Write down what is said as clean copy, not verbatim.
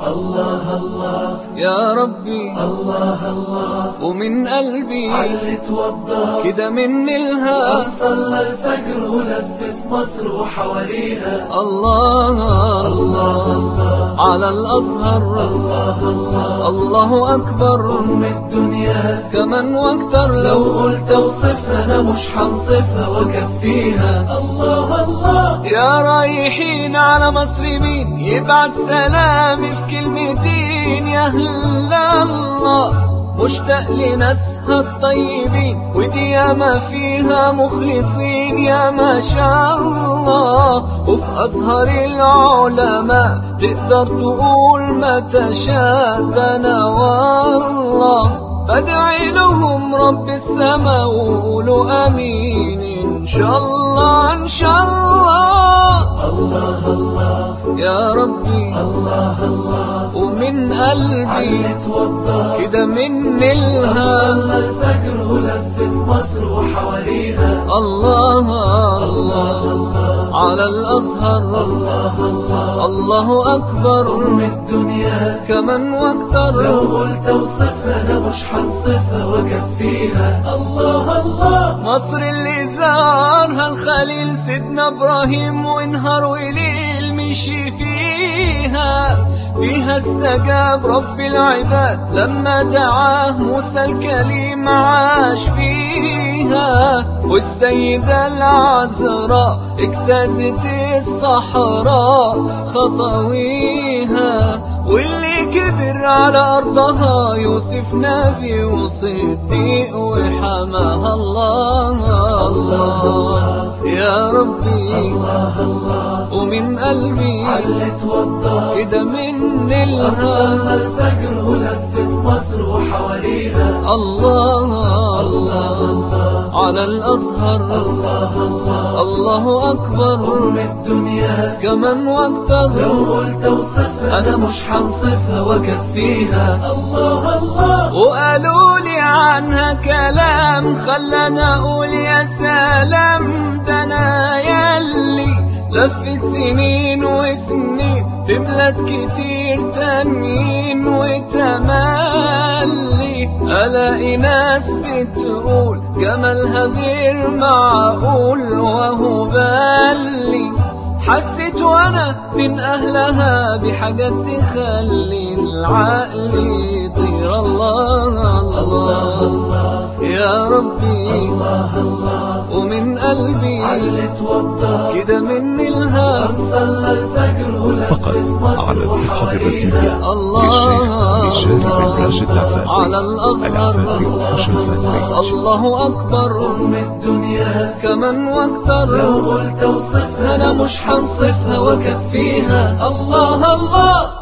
الله الله يا ربي الله الله ومن قلبي علي توضى كده مني الها صلى الفجر ولف في مصر وحواليها الله الله على الأزهر الله الله الله أكبر أم الدنيا كمان واكتر لو قلت اوصفها أنا مش هنصفها وكفيها الله الله يا رايحين على مصر مين يبعت سلامي في كلمتين يا أهل الله مشتاق لناسها الطيبين ودي ياما فيها مخلصين يا ما شاء الله وفي أزهر العلماء تقدر تقول ما تشاء ده أنا والله بدعي لهم رب السما وقولوا آمين إن شاء الله إن شاء الله الله الله يا ربي الله الله ومن قلبي علي توضى كده مني الها صلى الفجر ولف في مصر وحواليها الله الله على الأزهر الله الله الله أكبر أم الدنيا كمان لو واكتر قلت اوصفها أنا مش هنصفها وكفيها الله الله مصر اللي زارها الخليل سيدنا إبراهيم ونهار وليل مشي فيها استجاب رب العباد لما دعاه موسى الكليم عاش فيها والسيدة العذراء اجتازت الصحراء خطويها واللي كبر على أرضها يوسف نبي وصديق وحماها الله الله يا ربي الله الله ومن قلبي علي توضى كده مني الها صلى الفجر ولف في مصر وحواليها الله الله على الأزهر الله الله الله أكبر أم الدنيا كمان واكتر لو قلت اوصفها أنا مش هنصفها وكفيها الله الله وقالوا لي عنها كلام خلاني أقول يا سلام ده أنا ياللي لفت سنين وسنين في بلاد كتير تانيين وتملي ألاقي ناس بتقول جمالها غير معقول وهو بالي حسيت وانا من اهلها بحاجات تخلي العقل يطير الله الله يا ربي الله الله ومن قلبي علي توضى كده مني الها صلى الفجر ولف فقط في مصر على الصفحة الرسمية وحواليها الله للشيخ بن راشد العفاسي على الأزهر الله أكبر أم الدنيا كمان واكتر لو قلت اوصفها أنا مش هنصفها وكفيها الله الله